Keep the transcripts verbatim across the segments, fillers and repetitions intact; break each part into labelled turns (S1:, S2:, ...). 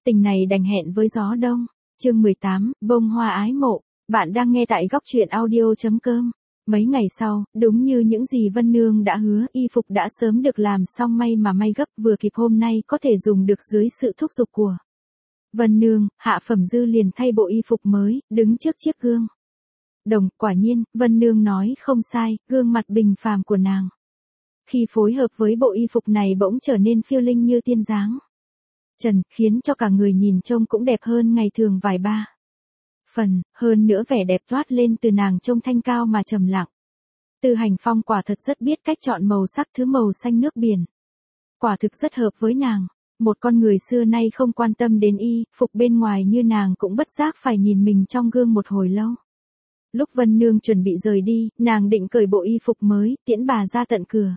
S1: Tình này đành hẹn với gió đông. Chương mười tám, bông hoa ái mộ. Bạn đang nghe tại góc truyện audio chấm com. Mấy ngày sau, đúng như những gì Vân Nương đã hứa, y phục đã sớm được làm xong, may mà may gấp vừa kịp hôm nay có thể dùng được dưới sự thúc giục của Vân Nương. Hạ Phẩm Dư liền thay bộ y phục mới, đứng trước chiếc gương. Đồng, quả nhiên, Vân Nương nói không sai, gương mặt bình phàm của nàng khi phối hợp với bộ y phục này bỗng trở nên phiêu linh như tiên dáng trần, khiến cho cả người nhìn trông cũng đẹp hơn ngày thường vài ba phần, hơn nữa vẻ đẹp toát lên từ nàng trông thanh cao mà trầm lặng. Tư Hành Phong quả thật rất biết cách chọn màu sắc, thứ màu xanh nước biển quả thực rất hợp với nàng. Một con người xưa nay không quan tâm đến y phục bên ngoài như nàng cũng bất giác phải nhìn mình trong gương một hồi lâu. Lúc Vân Nương chuẩn bị rời đi, nàng định cởi bộ y phục mới, tiễn bà ra tận cửa.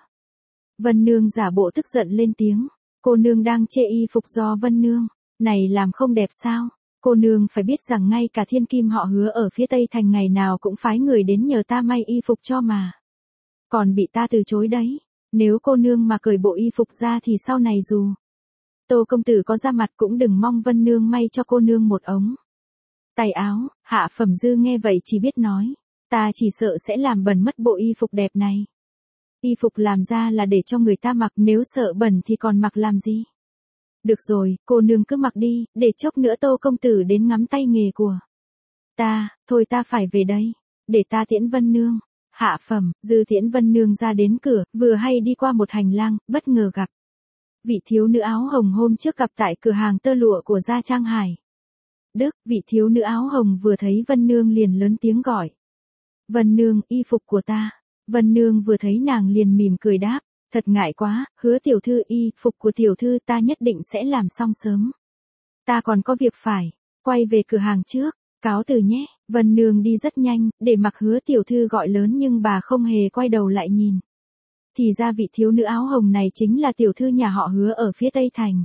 S1: Vân Nương giả bộ tức giận lên tiếng. Cô nương đang chê y phục do Vân Nương này làm không đẹp sao? Cô nương phải biết rằng ngay cả thiên kim họ Hứa ở phía Tây Thành ngày nào cũng phái người đến nhờ ta may y phục cho mà. Còn bị ta từ chối đấy. Nếu cô nương mà cởi bộ y phục ra thì sau này dù Tô công tử có ra mặt cũng đừng mong Vân Nương may cho cô nương một ống tay áo. Hạ Phẩm Dư nghe vậy chỉ biết nói. Ta chỉ sợ sẽ làm bẩn mất bộ y phục đẹp này. Y phục làm ra là để cho người ta mặc, nếu sợ bẩn thì còn mặc làm gì? Được rồi, cô nương cứ mặc đi, để chốc nữa Tô công tử đến ngắm tay nghề của ta. Thôi ta phải về đây, để ta tiễn Vân Nương. Hạ Phẩm Dư tiễn Vân Nương ra đến cửa, vừa hay đi qua một hành lang, bất ngờ gặp vị thiếu nữ áo hồng hôm trước gặp tại cửa hàng tơ lụa của Gia Trang Hải Đức. Vị thiếu nữ áo hồng vừa thấy Vân Nương liền lớn tiếng gọi. Vân Nương, y phục của ta. Vân Nương vừa thấy nàng liền mỉm cười đáp. Thật ngại quá, Hứa tiểu thư, y phục của tiểu thư ta nhất định sẽ làm xong sớm. Ta còn có việc phải quay về cửa hàng trước, cáo từ nhé. Vân Nương đi rất nhanh, để mặc Hứa tiểu thư gọi lớn nhưng bà không hề quay đầu lại nhìn. Thì ra vị thiếu nữ áo hồng này chính là tiểu thư nhà họ Hứa ở phía Tây Thành.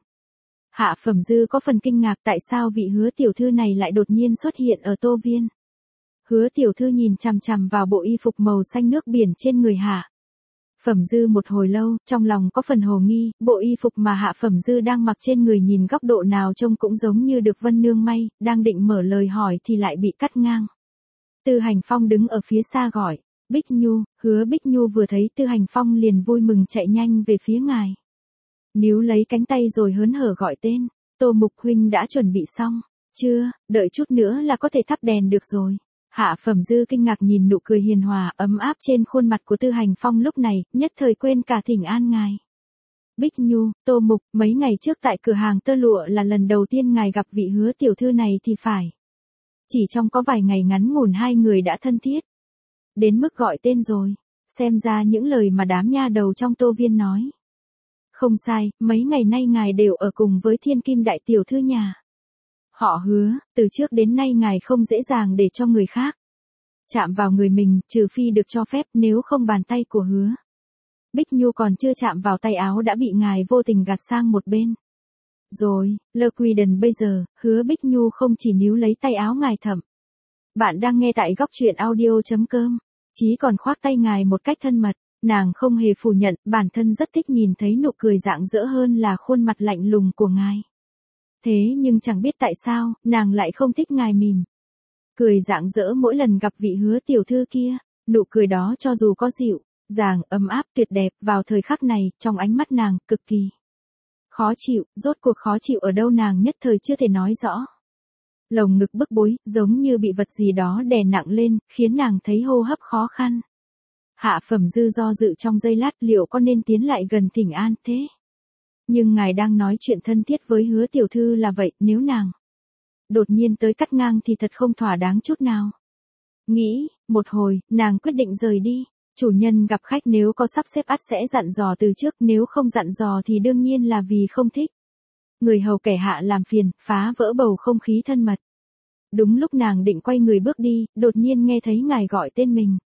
S1: Hạ Phẩm Dư có phần kinh ngạc tại sao vị Hứa tiểu thư này lại đột nhiên xuất hiện ở Tô Viên. Hứa tiểu thư nhìn chằm chằm vào bộ y phục màu xanh nước biển trên người Hạ Phẩm Dư một hồi lâu, trong lòng có phần hồ nghi, bộ y phục mà Hạ Phẩm Dư đang mặc trên người nhìn góc độ nào trông cũng giống như được Vân Nương may, đang định mở lời hỏi thì lại bị cắt ngang. Tư Hành Phong đứng ở phía xa gọi. Bích Nhu. Hứa Bích Nhu vừa thấy Tư Hành Phong liền vui mừng chạy nhanh về phía ngài. Níu lấy cánh tay rồi hớn hở gọi tên. Tô Mục huynh đã chuẩn bị xong chưa? Đợi chút nữa là có thể thắp đèn được rồi. Hạ Phẩm Dư kinh ngạc nhìn nụ cười hiền hòa, ấm áp trên khuôn mặt của Tư Hành Phong lúc này, nhất thời quên cả thỉnh an ngài. Bích Nhu, Tô Mục, mấy ngày trước tại cửa hàng tơ lụa là lần đầu tiên ngài gặp vị Hứa tiểu thư này thì phải. Chỉ trong có vài ngày ngắn ngủn hai người đã thân thiết đến mức gọi tên rồi. Xem ra những lời mà đám nha đầu trong Tô Viên nói không sai, mấy ngày nay ngài đều ở cùng với thiên kim đại tiểu thư nhà họ Hứa. Từ trước đến nay ngài không dễ dàng để cho người khác chạm vào người mình, trừ phi được cho phép, nếu không bàn tay của Hứa Bích Nhu còn chưa chạm vào tay áo đã bị ngài vô tình gạt sang một bên rồi. Lơ Quy Đần bây giờ, Hứa Bích Nhu không chỉ níu lấy tay áo ngài thậm. Bạn đang nghe tại góc truyện audio chấm com. Chí còn khoác tay ngài một cách thân mật. Nàng không hề phủ nhận, bản thân rất thích nhìn thấy nụ cười rạng rỡ hơn là khuôn mặt lạnh lùng của ngài. Thế nhưng chẳng biết tại sao, nàng lại không thích ngài mỉm cười rạng rỡ mỗi lần gặp vị Hứa tiểu thư kia. Nụ cười đó cho dù có dịu dàng, ấm áp, tuyệt đẹp, vào thời khắc này, trong ánh mắt nàng, cực kỳ khó chịu. Rốt cuộc khó chịu ở đâu nàng nhất thời chưa thể nói rõ. Lồng ngực bức bối, giống như bị vật gì đó đè nặng lên, khiến nàng thấy hô hấp khó khăn. Hạ Phẩm Dư do dự trong giây lát liệu có nên tiến lại gần thỉnh an thế. Nhưng ngài đang nói chuyện thân thiết với Hứa tiểu thư là vậy, nếu nàng đột nhiên tới cắt ngang thì thật không thỏa đáng chút nào. Nghĩ một hồi, nàng quyết định rời đi. Chủ nhân gặp khách nếu có sắp xếp ắt sẽ dặn dò từ trước, nếu không dặn dò thì đương nhiên là vì không thích người hầu kẻ hạ làm phiền, phá vỡ bầu không khí thân mật. Đúng lúc nàng định quay người bước đi, đột nhiên nghe thấy ngài gọi tên mình.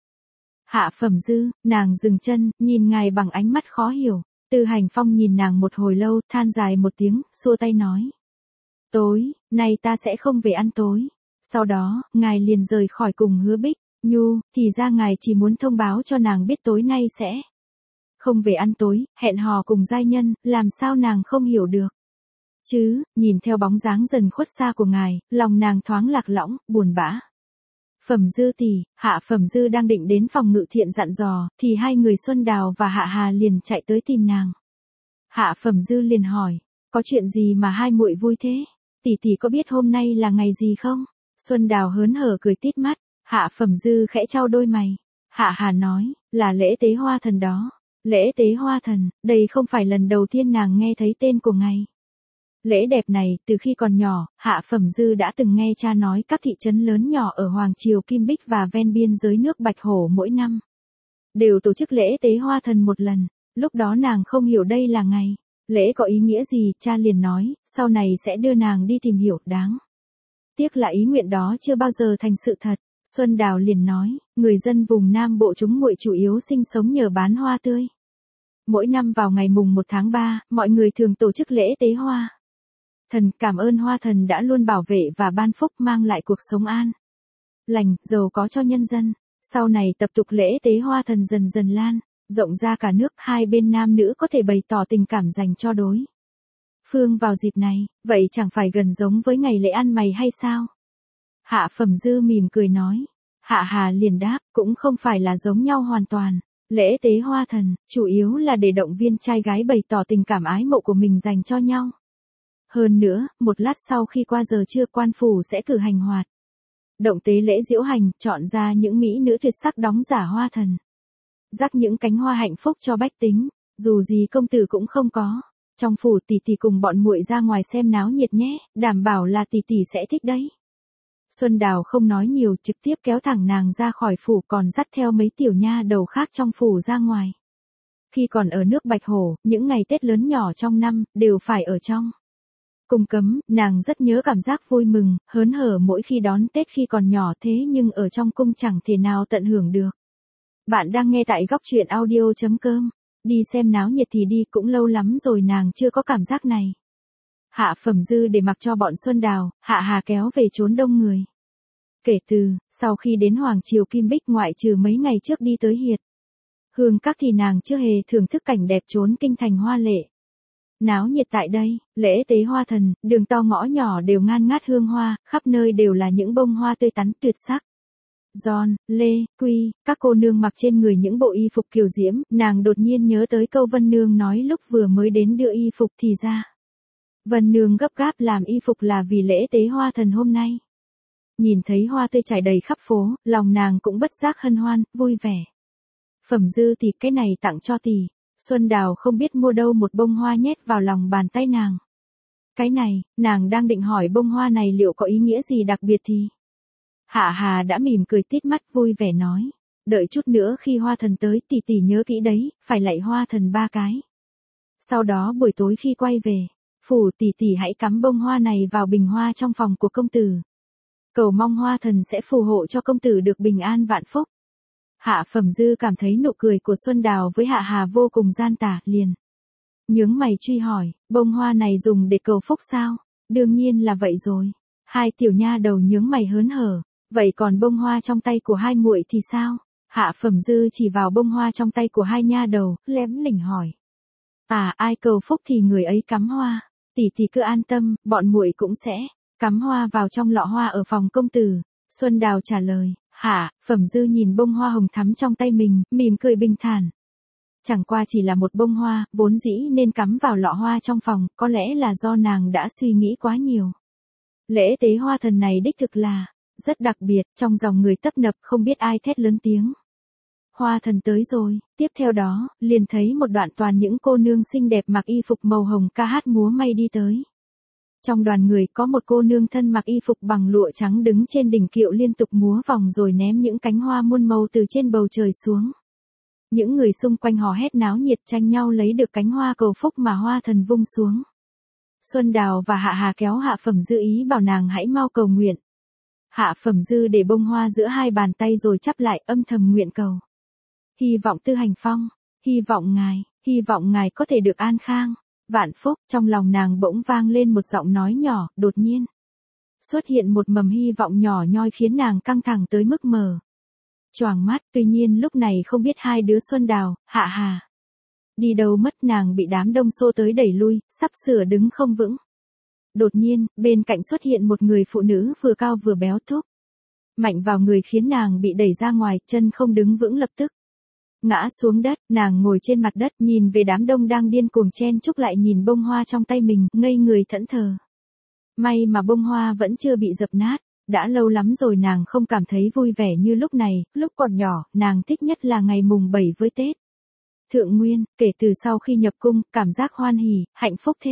S1: Hạ Phẩm Dư. Nàng dừng chân, nhìn ngài bằng ánh mắt khó hiểu. Tư Hành Phong nhìn nàng một hồi lâu, than dài một tiếng, xua tay nói. Tối nay ta sẽ không về ăn tối. Sau đó, ngài liền rời khỏi cùng Hứa Bích Nhu. Thì ra ngài chỉ muốn thông báo cho nàng biết tối nay sẽ không về ăn tối, hẹn hò cùng giai nhân, làm sao nàng không hiểu được. chứ, nhìn theo bóng dáng dần khuất xa của ngài, lòng nàng thoáng lạc lõng, buồn bã. Phẩm Dư tỷ, Hạ Phẩm Dư đang định đến phòng ngự thiện dặn dò, thì hai người Xuân Đào và Hạ Hà liền chạy tới tìm nàng. Hạ Phẩm Dư liền hỏi, có chuyện gì mà hai muội vui thế? Tỷ tỷ có biết hôm nay là ngày gì không? Xuân Đào hớn hở cười tít mắt, Hạ Phẩm Dư khẽ chau đôi mày. Hạ Hà nói, là lễ tế hoa thần đó. Lễ tế hoa thần, đây không phải lần đầu tiên nàng nghe thấy tên của ngài. Lễ đẹp này, từ khi còn nhỏ, Hạ Phẩm Dư đã từng nghe cha nói các thị trấn lớn nhỏ ở Hoàng Triều Kim Bích và ven biên giới nước Bạch Hổ mỗi năm đều tổ chức lễ tế hoa thần một lần. Lúc đó nàng không hiểu đây là ngày lễ có ý nghĩa gì, cha liền nói, sau này sẽ đưa nàng đi tìm hiểu, đáng tiếc là ý nguyện đó chưa bao giờ thành sự thật. Xuân Đào liền nói, người dân vùng Nam Bộ chúng muội chủ yếu sinh sống nhờ bán hoa tươi. Mỗi năm vào ngày mùng một tháng ba, mọi người thường tổ chức lễ tế hoa thần, cảm ơn hoa thần đã luôn bảo vệ và ban phúc, mang lại cuộc sống an lành, giàu có cho nhân dân. Sau này tập tục lễ tế hoa thần dần dần lan rộng ra cả nước, hai bên nam nữ có thể bày tỏ tình cảm dành cho đối phương vào dịp này, vậy chẳng phải gần giống với ngày lễ ăn mày hay sao? Hạ Phẩm Dư mỉm cười nói. Hạ Hà liền đáp, cũng không phải là giống nhau hoàn toàn. Lễ tế hoa thần, chủ yếu là để động viên trai gái bày tỏ tình cảm ái mộ của mình dành cho nhau. Hơn nữa, một lát sau khi qua giờ trưa, quan phủ sẽ cử hành hoạt động tế lễ diễu hành, chọn ra những mỹ nữ tuyệt sắc đóng giả hoa thần, rắc những cánh hoa hạnh phúc cho bách tính. Dù gì công tử cũng không có trong phủ, tỷ tỷ cùng bọn muội ra ngoài xem náo nhiệt nhé, đảm bảo là tỷ tỷ sẽ thích đấy. Xuân Đào không nói nhiều, trực tiếp kéo thẳng nàng ra khỏi phủ, còn dắt theo mấy tiểu nha đầu khác trong phủ ra ngoài. Khi còn ở nước Bạch Hổ, những ngày Tết lớn nhỏ trong năm, đều phải ở trong cung cấm, nàng rất nhớ cảm giác vui mừng, hớn hở mỗi khi đón Tết khi còn nhỏ, thế nhưng ở trong cung chẳng thể nào tận hưởng được. Bạn đang nghe tại góc truyện audio chấm com. Đi xem náo nhiệt thì đi, cũng lâu lắm rồi nàng chưa có cảm giác này. Hạ Phẩm Dư để mặc cho bọn Xuân Đào, Hạ Hà kéo về trốn đông người. Kể từ, sau khi đến Hoàng Triều Kim Bích, ngoại trừ mấy ngày trước đi tới Hiệt Hương Các thì nàng chưa hề thưởng thức cảnh đẹp trốn kinh thành hoa lệ. Náo nhiệt tại đây, lễ tế hoa thần, đường to ngõ nhỏ đều ngan ngát hương hoa, khắp nơi đều là những bông hoa tươi tắn tuyệt sắc. Giòn, Lê, Quy, các cô nương mặc trên người những bộ y phục kiều diễm, nàng đột nhiên nhớ tới câu Vân Nương nói lúc vừa mới đến đưa y phục, thì ra Vân Nương gấp gáp làm y phục là vì lễ tế hoa thần hôm nay. Nhìn thấy hoa tươi trải đầy khắp phố, lòng nàng cũng bất giác hân hoan, vui vẻ. Phẩm Dư tỷ, cái này tặng cho tỷ. Xuân Đào không biết mua đâu một bông hoa nhét vào lòng bàn tay nàng. Cái này, nàng đang định hỏi bông hoa này liệu có ý nghĩa gì đặc biệt thì Hạ Hà đã mỉm cười tít mắt, vui vẻ nói, đợi chút nữa khi hoa thần tới, tỷ tỷ nhớ kỹ đấy, phải lạy hoa thần ba cái. Sau đó buổi tối khi quay về phủ, tỷ tỷ hãy cắm bông hoa này vào bình hoa trong phòng của công tử. Cầu mong hoa thần sẽ phù hộ cho công tử được bình an vạn phúc. Hạ Phẩm Dư cảm thấy nụ cười của Xuân Đào với Hạ Hà vô cùng gian tà, liền nhướng mày truy hỏi, bông hoa này dùng để cầu phúc sao? Đương nhiên là vậy rồi. Hai tiểu nha đầu nhướng mày hớn hở, vậy còn bông hoa trong tay của hai muội thì sao? Hạ Phẩm Dư chỉ vào bông hoa trong tay của hai nha đầu, lém lỉnh hỏi. À, ai cầu phúc thì người ấy cắm hoa. Tỷ tỷ cứ an tâm, bọn muội cũng sẽ cắm hoa vào trong lọ hoa ở phòng công tử. Xuân Đào trả lời. Hạ Phẩm Dư nhìn bông hoa hồng thắm trong tay mình, mỉm cười bình thản. Chẳng qua chỉ là một bông hoa, vốn dĩ nên cắm vào lọ hoa trong phòng, có lẽ là do nàng đã suy nghĩ quá nhiều. Lễ tế hoa thần này đích thực là rất đặc biệt, trong dòng người tấp nập không biết ai thét lớn tiếng. Hoa thần tới rồi, tiếp theo đó, liền thấy một đoạn toàn những cô nương xinh đẹp mặc y phục màu hồng ca hát múa may đi tới. Trong đoàn người có một cô nương thân mặc y phục bằng lụa trắng đứng trên đỉnh kiệu liên tục múa vòng rồi ném những cánh hoa muôn màu từ trên bầu trời xuống. Những người xung quanh hò hét náo nhiệt tranh nhau lấy được cánh hoa cầu phúc mà hoa thần vung xuống. Xuân Đào và Hạ Hà kéo Hạ Phẩm Dư ý bảo nàng hãy mau cầu nguyện. Hạ Phẩm Dư để bông hoa giữa hai bàn tay rồi chắp lại, âm thầm nguyện cầu. Hy vọng Tư Hành Phong, hy vọng ngài, hy vọng ngài có thể được an khang, vạn phúc. Trong lòng nàng bỗng vang lên một giọng nói nhỏ, đột nhiên xuất hiện một mầm hy vọng nhỏ nhoi khiến nàng căng thẳng tới mức mờ choàng mắt. Tuy nhiên lúc này không biết hai đứa Xuân Đào, Hạ Hà đi đâu mất, nàng bị đám đông xô tới đẩy lui, sắp sửa đứng không vững. đột nhiên, bên cạnh xuất hiện một người phụ nữ vừa cao vừa béo thúc. Mạnh vào người khiến nàng bị đẩy ra ngoài, chân không đứng vững lập tức. Ngã xuống đất, nàng ngồi trên mặt đất nhìn về đám đông đang điên cuồng chen chúc lại nhìn bông hoa trong tay mình, ngây người thẫn thờ. May mà bông hoa vẫn chưa bị dập nát, đã lâu lắm rồi nàng không cảm thấy vui vẻ như lúc này, lúc còn nhỏ, nàng thích nhất là ngày mùng bảy với Tết. Thượng Nguyên, kể từ sau khi nhập cung, cảm giác hoan hỉ, hạnh phúc thế.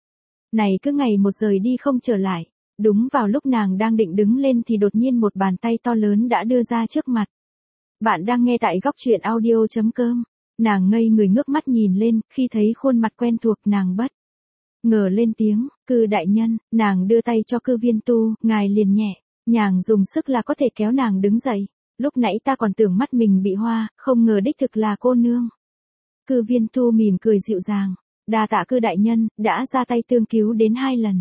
S1: Này cứ ngày một rời đi không trở lại, đúng vào lúc nàng đang định đứng lên thì đột nhiên một bàn tay to lớn đã đưa ra trước mặt. Bạn đang nghe tại góc truyện audio.com. Nàng ngây người ngước mắt nhìn lên, khi thấy khuôn mặt quen thuộc nàng bất ngờ lên tiếng, Cư đại nhân. Nàng đưa tay cho Cư Viên Tu, ngài liền nhẹ nhàng dùng sức là có thể kéo nàng đứng dậy. Lúc nãy ta còn tưởng mắt mình bị hoa, không ngờ đích thực là cô nương. Cư Viên Tu mỉm cười dịu dàng, đa tạ Cư đại nhân, đã ra tay tương cứu đến hai lần.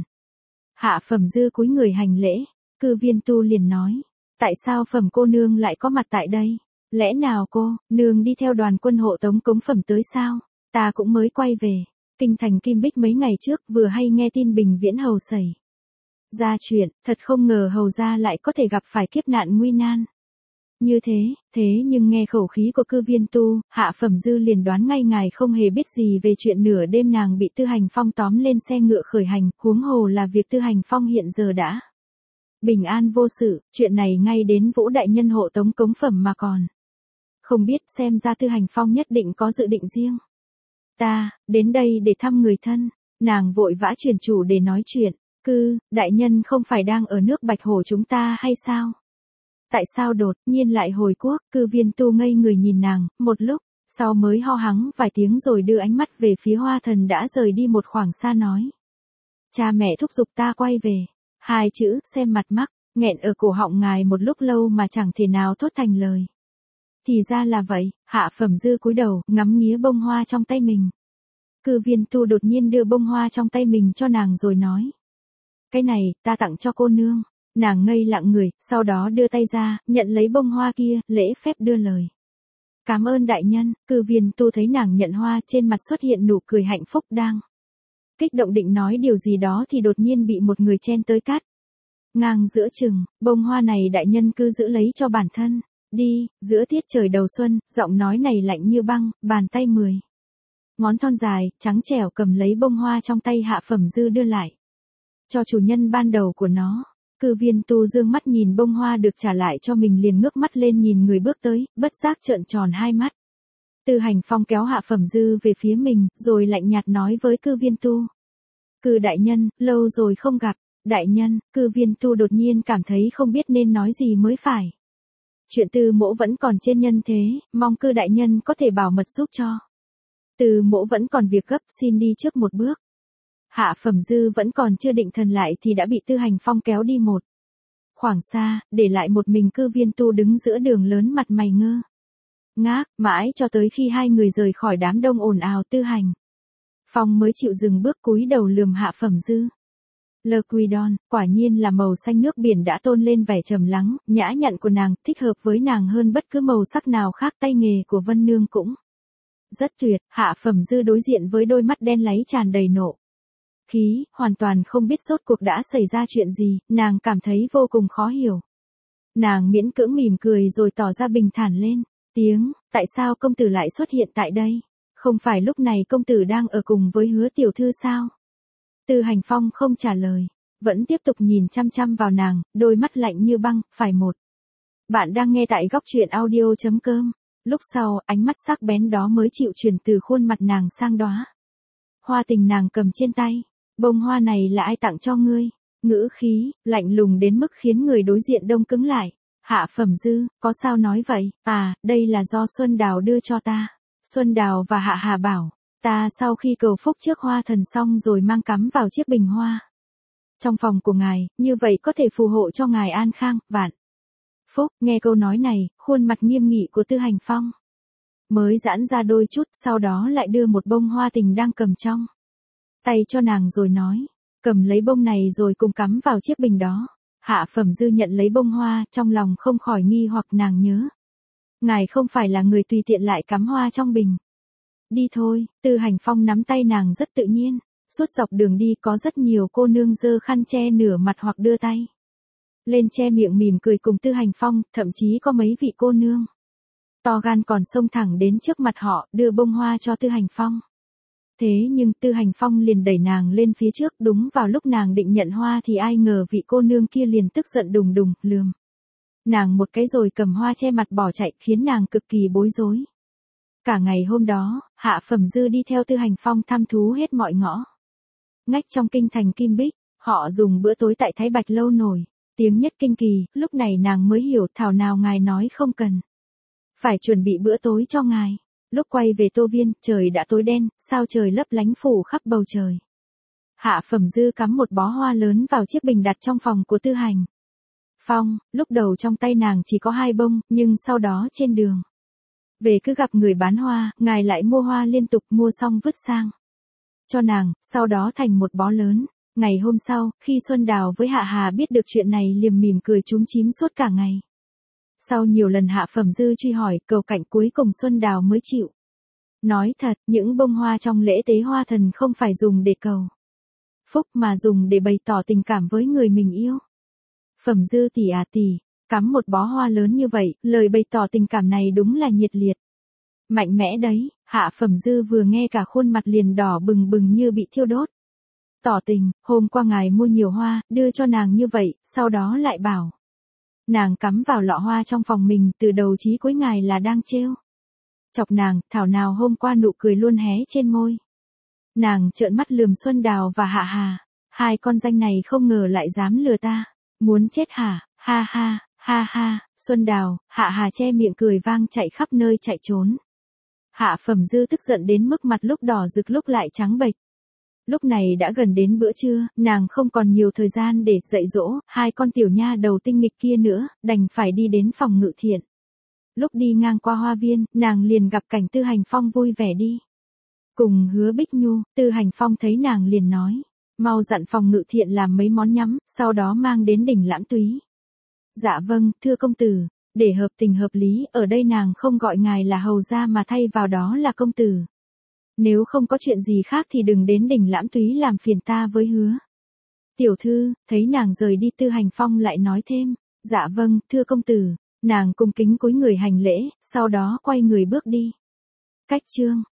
S1: Hạ Phẩm Dư cúi người hành lễ, Cư Viên Tu liền nói, tại sao Phẩm cô nương lại có mặt tại đây? Lẽ nào cô, nương đi theo đoàn quân hộ tống cống phẩm tới sao? Ta cũng mới quay về kinh thành Kim Bích mấy ngày trước, vừa hay nghe tin Bình Viễn hầu xảy ra chuyện, thật không ngờ hầu gia lại có thể gặp phải kiếp nạn nguy nan như thế. Thế nhưng nghe khẩu khí của Cư Viên Tu, Hạ Phẩm Dư liền đoán ngay ngài không hề biết gì về chuyện nửa đêm nàng bị Tư Hành Phong tóm lên xe ngựa khởi hành, huống hồ là việc Tư Hành Phong hiện giờ đã bình an vô sự, chuyện này ngay đến Vũ đại nhân hộ tống cống phẩm mà còn không biết, xem ra Tư Hành Phong nhất định có dự định riêng. Ta, đến đây để thăm người thân. Nàng vội vã chuyển chủ để nói chuyện. Cư, đại nhân không phải đang ở nước Bạch Hổ chúng ta hay sao? Tại sao đột nhiên lại hồi quốc? Cư Viên Tu ngây người nhìn nàng, một lúc, sau mới ho hắng vài tiếng rồi đưa ánh mắt về phía Hoa Thần đã rời đi một khoảng xa nói. Cha mẹ thúc giục ta quay về. Hai chữ, xem mặt mắc, nghẹn ở cổ họng ngài một lúc lâu mà chẳng thể nào thốt thành lời. Thì ra là vậy. Hạ Phẩm Dư cúi đầu, ngắm nghía bông hoa trong tay mình. Cư Viên Tu đột nhiên đưa bông hoa trong tay mình cho nàng rồi nói. Cái này, ta tặng cho cô nương. Nàng ngây lặng người, sau đó đưa tay ra, nhận lấy bông hoa kia, lễ phép đưa lời. Cảm ơn đại nhân. Cư Viên Tu thấy nàng nhận hoa, trên mặt xuất hiện nụ cười hạnh phúc đang kích động định nói điều gì đó thì đột nhiên bị một người chen tới cắt ngang giữa chừng. Bông hoa này đại nhân cứ giữ lấy cho bản thân đi. Giữa tiết trời đầu xuân, giọng nói này lạnh như băng, bàn tay mười ngón thon dài, trắng trẻo cầm lấy bông hoa trong tay Hạ Phẩm Dư đưa lại cho chủ nhân ban đầu của nó. Cư Viên Tu dương mắt nhìn bông hoa được trả lại cho mình liền ngước mắt lên nhìn người bước tới, bất giác trợn tròn hai mắt. Tư Hành Phong kéo Hạ Phẩm Dư về phía mình, rồi lạnh nhạt nói với Cư Viên Tu. Cư đại nhân, lâu rồi không gặp. Đại nhân. Cư Viên Tu đột nhiên cảm thấy không biết nên nói gì mới phải. Chuyện Tư mỗ vẫn còn trên nhân thế, mong Cư đại nhân có thể bảo mật giúp cho. Tư mỗ vẫn còn việc gấp, xin đi trước một bước. Hạ Phẩm Dư vẫn còn chưa định thần lại thì đã bị Tư Hành Phong kéo đi một khoảng xa, để lại một mình Cư Viên Tu đứng giữa đường lớn mặt mày ngơ ngác, mãi cho tới khi hai người rời khỏi đám đông ồn ào. Tư Hành Phong mới chịu dừng bước cúi đầu lườm Hạ Phẩm Dư. Lơ Quy Đon, quả nhiên là màu xanh nước biển đã tôn lên vẻ trầm lắng, nhã nhặn của nàng, thích hợp với nàng hơn bất cứ màu sắc nào khác. Tay nghề của Vân Nương cũng rất tuyệt. Hạ Phẩm Dư đối diện với đôi mắt đen láy tràn đầy nộ khí, hoàn toàn không biết rốt cuộc đã xảy ra chuyện gì, nàng cảm thấy vô cùng khó hiểu. Nàng miễn cưỡng mỉm cười rồi tỏ ra bình thản lên tiếng, tại sao công tử lại xuất hiện tại đây? Không phải lúc này công tử đang ở cùng với Hứa tiểu thư sao? Tư Hành Phong không trả lời, vẫn tiếp tục nhìn chăm chăm vào nàng, đôi mắt lạnh như băng. Phải một. Bạn đang nghe tại góc truyện audio.com. Lúc sau, ánh mắt sắc bén đó mới chịu chuyển từ khuôn mặt nàng sang đóa hoa tình nàng cầm trên tay. Bông hoa này là ai tặng cho ngươi? Ngữ khí lạnh lùng đến mức khiến người đối diện đông cứng lại. Hạ Phẩm Dư, có sao nói vậy? À, đây là do Xuân Đào đưa cho ta. Xuân Đào và Hạ Hà bảo, ta sau khi cầu phúc trước Hoa Thần xong rồi mang cắm vào chiếc bình hoa trong phòng của ngài, như vậy có thể phù hộ cho ngài an khang, vạn phúc. Nghe câu nói này, khuôn mặt nghiêm nghị của Tư Hành Phong mới giãn ra đôi chút, sau đó lại đưa một bông hoa tình đang cầm trong tay cho nàng rồi nói, cầm lấy bông này rồi cùng cắm vào chiếc bình đó. Hạ Phẩm Dư nhận lấy bông hoa, trong lòng không khỏi nghi hoặc. Nàng nhớ, ngài không phải là người tùy tiện lại cắm hoa trong bình. Đi thôi. Tư Hành Phong nắm tay nàng rất tự nhiên, Suốt dọc đường đi có rất nhiều cô nương giơ khăn che nửa mặt hoặc đưa tay lên che miệng mỉm cười cùng Tư Hành Phong, thậm chí có mấy vị cô nương to gan còn xông thẳng đến trước mặt họ, đưa bông hoa cho Tư Hành Phong. Thế nhưng Tư Hành Phong liền đẩy nàng lên phía trước, đúng vào lúc nàng định nhận hoa thì ai ngờ vị cô nương kia liền tức giận đùng đùng, lườm nàng một cái rồi cầm hoa che mặt bỏ chạy, khiến nàng cực kỳ bối rối. Cả ngày hôm đó, Hạ Phẩm Dư đi theo Tư Hành Phong thăm thú hết mọi ngõ ngách trong kinh thành Kim Bích, họ dùng bữa tối tại Thái Bạch lâu nổi tiếng nhất kinh kỳ, lúc này nàng mới hiểu thảo nào ngài nói không cần phải chuẩn bị bữa tối cho ngài. Lúc quay về Tô Viên, trời đã tối đen, sao trời lấp lánh phủ khắp bầu trời. Hạ Phẩm Dư cắm một bó hoa lớn vào chiếc bình đặt trong phòng của Tư Hành Phong, lúc đầu trong tay nàng chỉ có hai bông, nhưng sau đó trên đường về cứ gặp người bán hoa, ngài lại mua hoa liên tục, mua xong vứt sang cho nàng, sau đó thành một bó lớn. Ngày hôm sau, khi Xuân Đào với Hạ Hà biết được chuyện này liềm mỉm cười chúm chím suốt cả ngày. Sau nhiều lần Hạ Phẩm Dư truy hỏi, cầu cạnh, cuối cùng Xuân Đào mới chịu nói thật, những bông hoa trong lễ tế hoa thần không phải dùng để cầu phúc mà dùng để bày tỏ tình cảm với người mình yêu. Phẩm Dư tỷ à tỷ, cắm một bó hoa lớn như vậy, lời bày tỏ tình cảm này đúng là nhiệt liệt, mạnh mẽ đấy. Hạ Phẩm Dư vừa nghe cả khuôn mặt liền đỏ bừng bừng như bị thiêu đốt. Tỏ tình, hôm qua ngài mua nhiều hoa, đưa cho nàng như vậy, sau đó lại bảo nàng cắm vào lọ hoa trong phòng mình, từ đầu chí cuối ngài là đang trêu chọc nàng, thảo nào hôm qua nụ cười luôn hé trên môi. Nàng trợn mắt lườm Xuân Đào và Hạ Hà, hai con danh này không ngờ lại dám lừa ta, muốn chết hả, ha ha, ha ha. Xuân Đào, Hạ Hà che miệng cười vang chạy khắp nơi chạy trốn. Hạ Phẩm Dư tức giận đến mức mặt lúc đỏ rực lúc lại trắng bệch. Lúc này đã gần đến bữa trưa, nàng không còn nhiều thời gian để dạy dỗ hai con tiểu nha đầu tinh nghịch kia nữa, đành phải đi đến phòng Ngự Thiện. Lúc đi ngang qua hoa viên, nàng liền gặp cảnh Tư Hành Phong vui vẻ đi cùng Hứa Bích Nhu. Tư Hành Phong thấy nàng liền nói, mau dặn phòng Ngự Thiện làm mấy món nhắm, sau đó mang đến đỉnh Lãm Túy. Dạ vâng, thưa công tử. Để hợp tình hợp lý, ở đây nàng không gọi ngài là hầu gia mà thay vào đó là công tử. Nếu không có chuyện gì khác thì đừng đến đỉnh Lãm Túy làm phiền ta với Hứa tiểu thư. Thấy nàng rời đi, Tư Hành Phong lại nói thêm, dạ vâng, thưa công tử. Nàng cung kính cúi người hành lễ, sau đó quay người bước đi. Cách chương